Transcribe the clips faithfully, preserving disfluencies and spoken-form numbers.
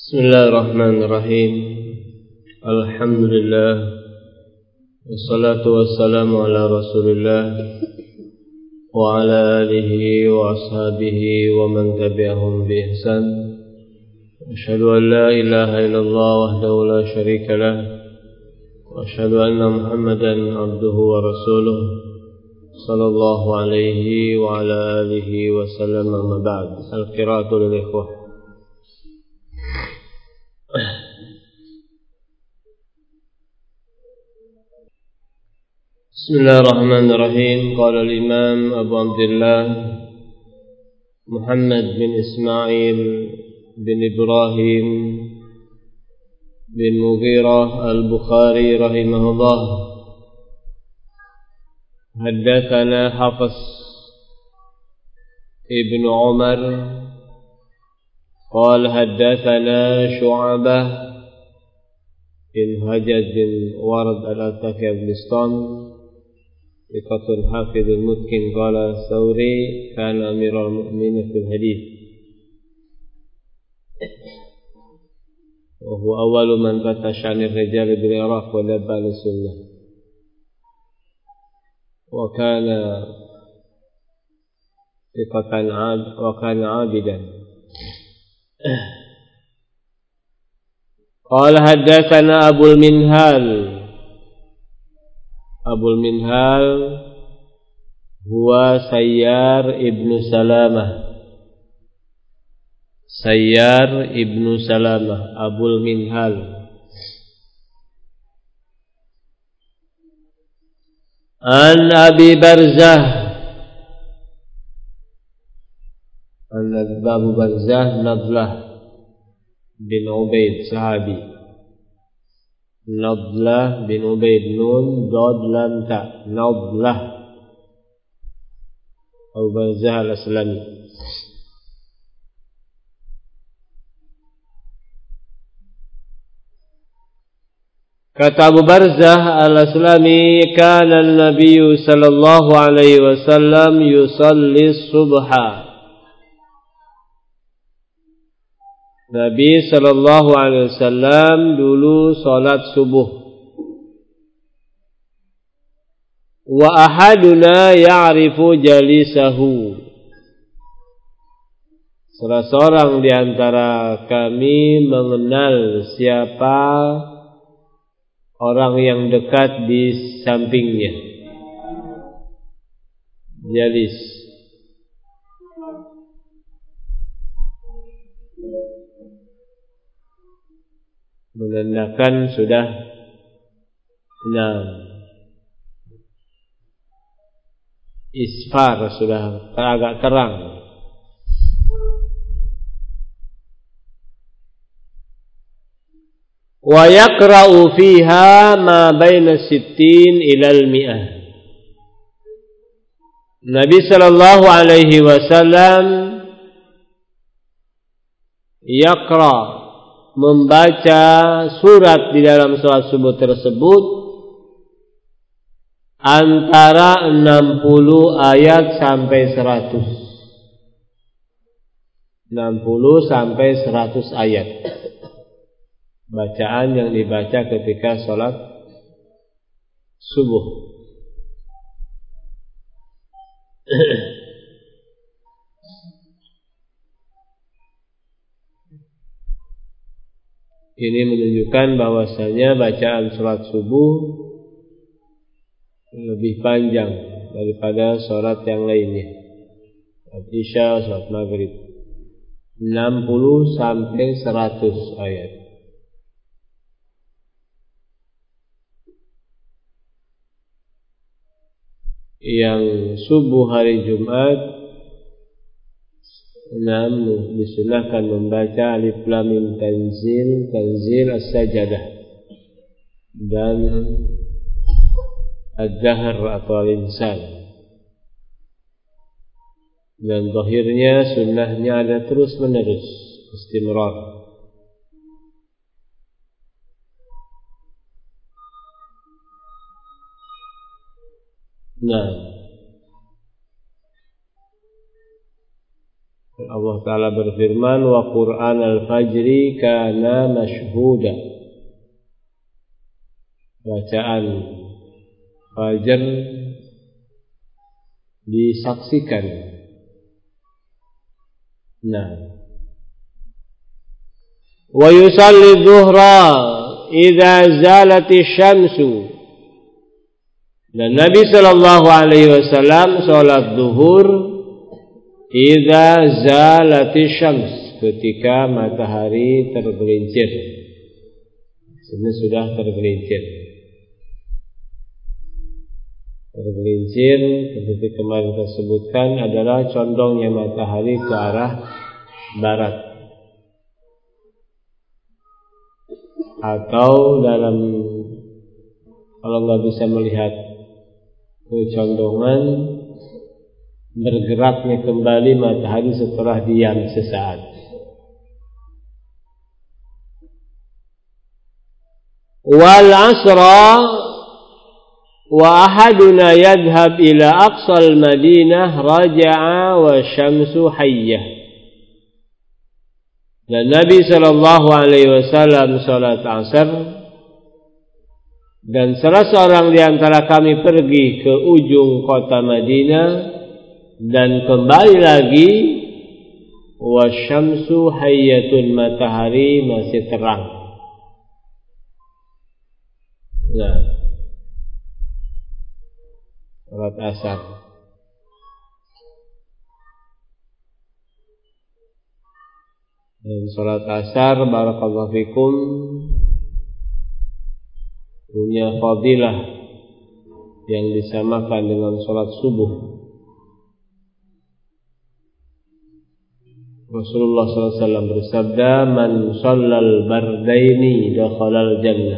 Bismillahirrahmanirrahim. Alhamdulillah. Wassalatu wassalamu ala Rasulillah wa ala alihi wa ashabihi wa man tabi'ahum bi ihsan. Asyhadu an la ilaha illallah wahdahu la syarika lah wa asyhadu anna Muhammadan abduhu wa rasuluh sallallahu alaihi wa ala alihi wa sallam. Amma ba'd. Al-qira'atu lil ikhwah. Bismillahirrahmanirrahim. Qala al-Imam Abu Abdullah Muhammad bin Ismail bin Ibrahim bin Mughirah al-Bukhari rahimahullah, haddatsana Hafiz Ibn Umar qala haddatsana Syu'bah bin Hajjaj bin Warad al-Ataki al-Bistan Iqatul Hafidhul Mutkin qala Thawri kana amiral mu'minin fil hadith wa huwa awwalu man fatasha 'anil rijal bil Iraq wa labba sunnah wa kana iqatan 'ad wa kana 'abidan. Qala haddatsana Abul Minhal. Abul Minhal huwa Sayyar ibnu Salamah. Sayyar ibnu Salamah, Abul Minhal. An Abi Barzah, an Abu Barzah Nadlah bin Ubaid, sahabi. Nadlah bin Ubaid, nun dad lam ta, Nadlah Abu Barzah al-Aslami. Kata Abu Barzah al-Aslami, kana an-nabiy sallallahu alaihi wasallam yusalli subha. Nabi sallallahu alaihi wasallam dulu salat subuh. Wa ahaduna ya'rifu jalisahu. Salah seorang di antara kami mengenal siapa orang yang dekat di sampingnya. Jalis. Menandakan sudah enam isfar, sudah agak terang. Wa yaqra'u fiha ma baina sittin ila al-mi'ah. Nabi sallallahu alaihi wasallam yaqra', membaca surat di dalam salat subuh tersebut antara enam puluh ayat sampai seratus. enam puluh sampai seratus ayat bacaan yang dibaca ketika salat subuh. Ini menunjukkan bahwasanya bacaan salat subuh lebih panjang daripada salat yang lainnya. Salat Isya, salat Maghrib. enam puluh sampai seratus ayat. Yang subuh hari Jumat enam disunahkan membaca Alif Lam Mim Tanzil, Tanzil As-Sajdah dan Ad-Dahr atau Al-Insan. Dan zahirnya sunnahnya ada terus menerus, istimrar. Nah, Allah Ta'ala berfirman, wa Qur'an al-fajri kana mashhuda. Bacaan fajar disaksikan. Nah, wa yusalli dhuhra idza zalati syamsu. Dan Nabi sallallahu alaihi wasallam salat zuhur idza zalati syams, ketika matahari tergelincir. Ini sudah tergelincir. Tergelincir seperti kemarin kita sebutkan adalah condongnya matahari ke arah barat. Atau dalam, kalau nggak bisa melihat kecondongan, bergeraknya kembali matahari setelah diam sesaat. Wal asra wa ahaduna yadhhab ila aqsal madinah raja'a wa syamsu hayyah. Dan Nabi sallallahu alaihi wasallam salat asar, dan salah seorang di antara kami pergi ke ujung kota Madinah dan kembali lagi, wasyamsu hayyatun, matahari masih terang. Nah, salat asar. Dan salat asar, barakallahu fikum, punya fadilah yang disamakan dengan salat subuh. Rasulullah sallallahu alaihi wasallam bersabda, man shallal bardaini dakhalal jannah.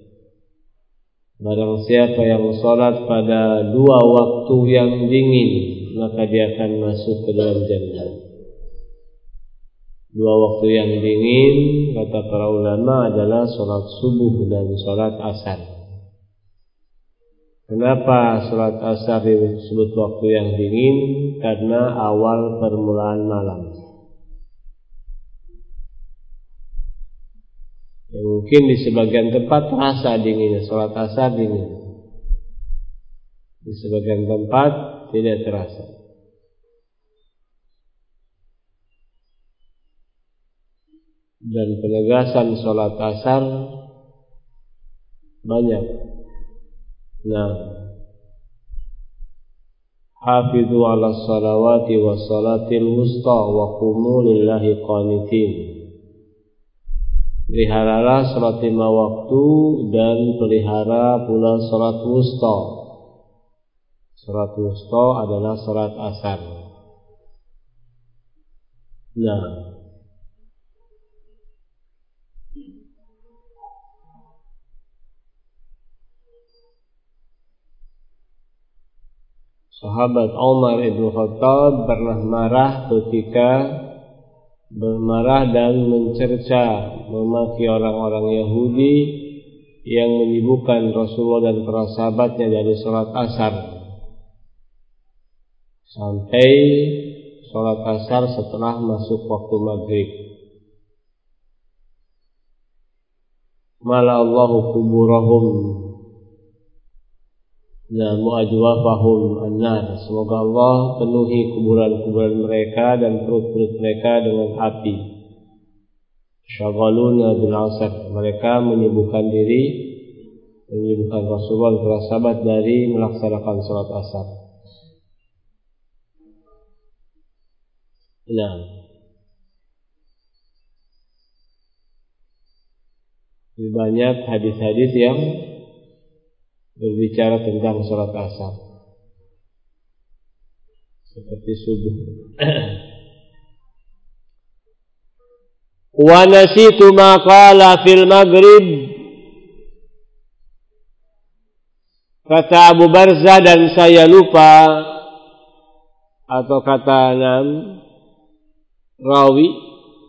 Barang siapa yang salat pada dua waktu yang dingin, maka dia akan masuk ke dalam jannah. Dua waktu yang dingin, kata para ulama, adalah salat subuh dan salat asar. Kenapa salat asar disebut waktu yang dingin? Karena awal permulaan malam. Ya, mungkin di sebagian tempat terasa dinginnya, salat asar dingin. Di sebagian tempat tidak terasa. Dan penegasan salat asar banyak. Nah, hafizu ala salawati wa salatil wusta wa qumu lillahi qanitin. Peliharalah salat lima waktu dan pelihara pula salat wusta. Salat wusta adalah salat asar. Nah, sahabat Umar ibn Khattab pernah marah ketika bermarah dan mencerca, memaki orang-orang Yahudi yang menyibukkan Rasulullah dan para sahabatnya dari sholat asar, sampai sholat asar setelah masuk waktu maghrib. Mala Allahu kuburahum namu ajwafahum annar. Semoga Allah penuhi kuburan-kuburan mereka dan perut-perut mereka dengan api. Syaghaluna bil asar, mereka menyibukkan diri, menyibukkan Rasulullah dan para sahabat dari melaksanakan salat asar. Nah, lebih banyak hadis-hadis yang berbicara tentang salat asar seperti subuh. Wa nasitu ma qala fil maghrib, kata Abu Barzah, dan saya lupa, atau kata enam rawi,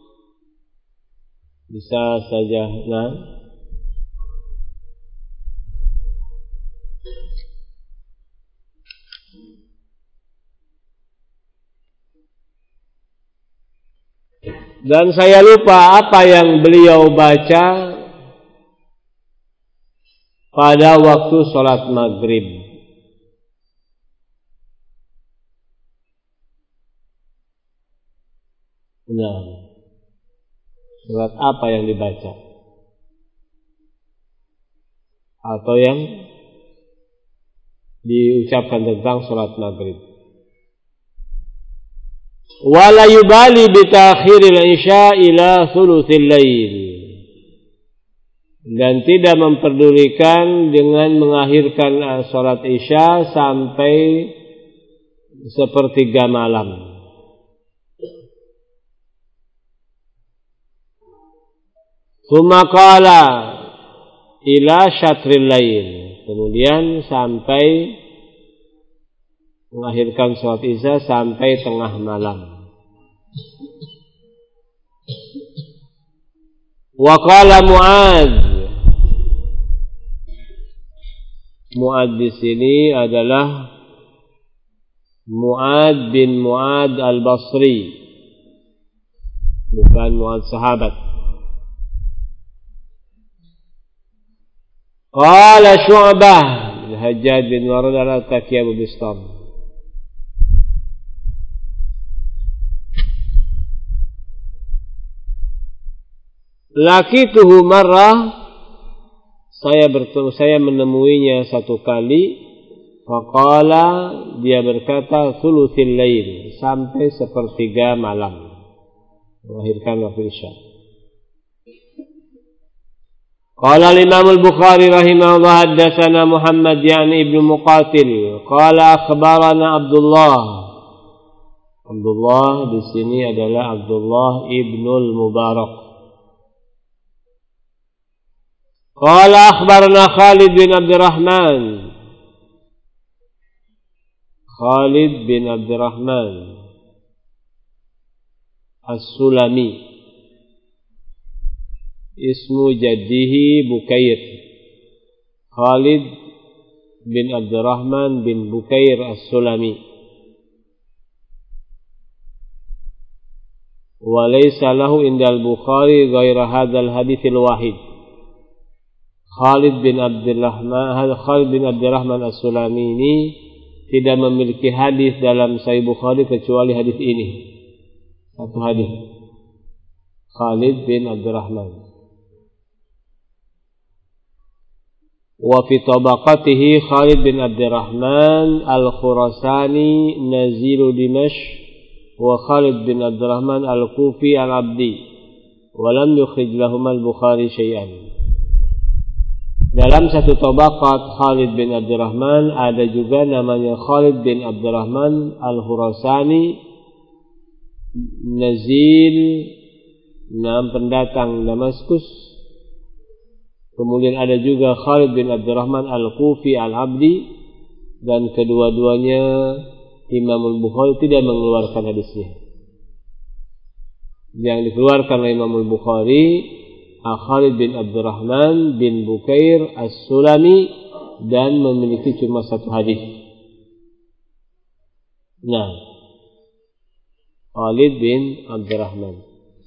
bisa saja enam, Dan saya lupa apa yang beliau baca pada waktu sholat maghrib. Nah, surat apa yang dibaca? Atau yang diucapkan tentang sholat maghrib. Wala yubali bitakhiril isya ila thuluthil lail. Dan tidak memperdulikan dengan mengakhirkan sholat isya sampai sepertiga malam. Tsumma qala ila syatril lail. Kemudian sampai mengakhirkan sholat isya sampai tengah malam. Wa qala Mu'adz. Mu'adz di sini adalah Mu'adz bin Mu'adz al-Basri, bukan Mu'adz sahabat. Qala Syu'bah Al-Hajjaj bin Warad al-Taqi Abu Bistam. Laqituhu marrah, saya bertemu saya menemuinya satu kali. Faqala, dia berkata thuluthil lail, sampai sepertiga malam, melahirkan waktu isya. Qala al-Imam al-Bukhari rahimahullah haddatsana Muhammad yani ibnu Muqatil qala akhbarana Abdullah. Abdullah di sini adalah Abdullah ibnul Mubarak. Qala akhbarana Khalid bin Abdurrahman. Khalid bin Abdurrahman As-Sulami. Ismu jaddihi Bukair. Khalid bin Abdurrahman bin Bukair As-Sulami. Wa laysa lahu indal Bukhari ghaira hadzal haditsil wahid. Khalid bin Abdurrahman Khalid bin Abdurrahman As-Sulami ini tidak memiliki hadis dalam Sahih Bukhari kecuali hadis ini. Satu hadis. Khalid bin Abdurrahman. Wa fi tabaqatihi Khalid bin Abdurrahman Al-Khurasani nazilu Dimashq wa Khalid bin Abdurrahman Al-Kufi Al-Abdi wa lam yukhrij lahum Al-Bukhari syai'an. Dalam satu tabaqat Khalid bin Abdurrahman ada juga namanya Khalid bin Abdurrahman Al-Khurasani nazil, enam pendatang Damaskus. Kemudian ada juga Khalid bin Abdurrahman Al-Kufi Al-Abdi, dan kedua-duanya Imam Al-Bukhari tidak mengeluarkan hadisnya. Yang dikeluarkan oleh Imam Al-Bukhari Khalid bin Abdurrahman bin Bukair As-Sulami, dan memiliki cuma satu hadis. Nah, Khalid bin Abdurrahman.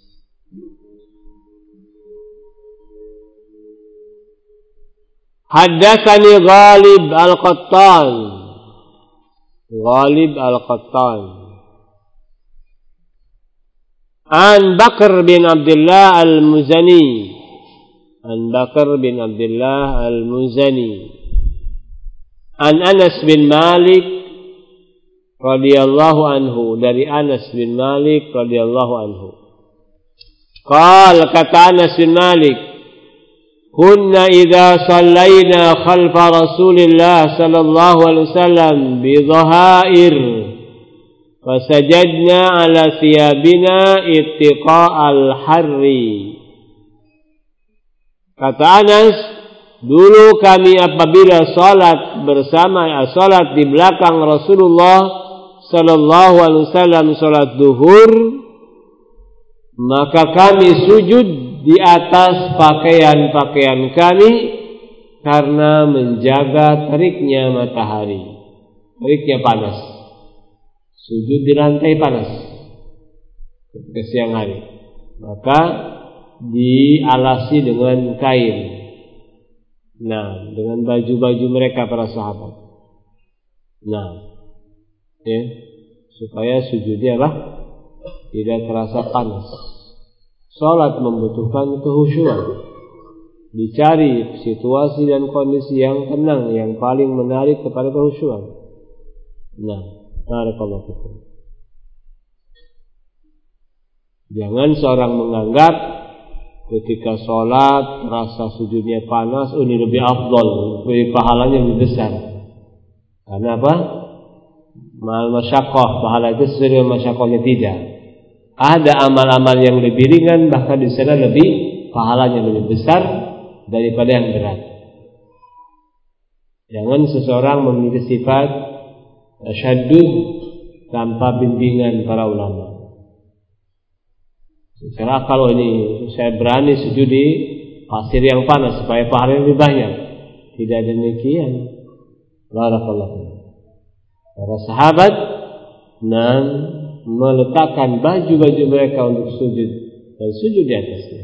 Haddatsani Ghalib Al-Qattan. Ghalib Al-Qattan. An Bakr bin Abdullah Al-Muzani. An Bakr bin Abdullah Al-Muzani. An Anas bin Malik radhiyallahu anhu, dari Anas bin Malik radhiyallahu anhu. Qala, kata Anas bin Malik, kunna idza sallaina khalfa Rasulillah sallallahu alaihi wasallam bi dhahair fasajadna ala thiyabina ittiqa'al harri. Kata Anas, dulu kami apabila salat bersama salat di belakang Rasulullah sallallahu alaihi wasallam salat zuhur, maka kami sujud di atas pakaian-pakaian kami karena menjaga teriknya matahari, teriknya panas. Sujud di lantai panas ketika siang hari, maka dialasi dengan kain. Nah, dengan baju-baju mereka para sahabat. Nah, ya, supaya sujudnya lah tidak terasa panas. Salat membutuhkan kehusyuan. Dicari situasi dan kondisi yang tenang, yang paling menarik kepada kehusyuan. Nah, barakallahu fikum. Jangan seorang menganggap ketika sholat rasa sujudnya panas, oh ini lebih afdol, lebih pahalanya lebih besar. Karena apa? Mal masyaqqah, pahala itu sesuai dengan masyaqqahnya. Tidak. Ada amal-amal yang lebih ringan, bahkan di sana lebih pahalanya lebih besar daripada yang berat. Jangan seseorang memiliki sifat tasyaddud tanpa bimbingan para ulama. Secara kalau ini saya berani sujud di pasir yang panas supaya pahalanya lebih banyak. Tidak demikian. Barakallahu. Para sahabat nan meletakkan baju-baju mereka untuk sujud dan sujud di atasnya.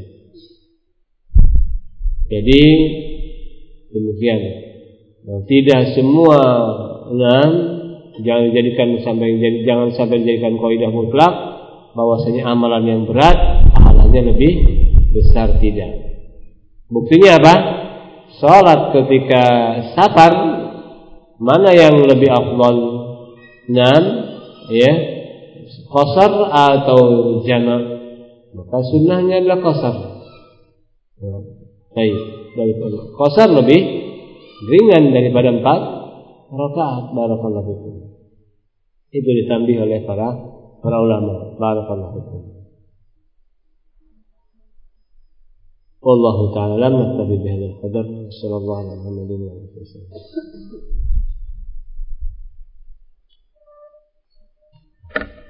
Jadi demikian. Nah, tidak semua nan jangan dijadikan sampai jangan sampai dijadikan kaidah mutlak bahwasanya amalan yang berat pahalanya lebih besar, tidak. Buktinya apa? Salat ketika safar mana yang lebih afdal? Nam, ya, qasar atau jama'? Maka sunnahnya adalah qasar. Nah, baik, daripada qasar lebih ringan daripada empat rakaat. Barakallahu fikum. Itu ditambah oleh para para ulama. Barakallahu fikum. Wallahu ta'ala lam nastabi bihadzal qadar. Sallallahu alaihi wa sallam.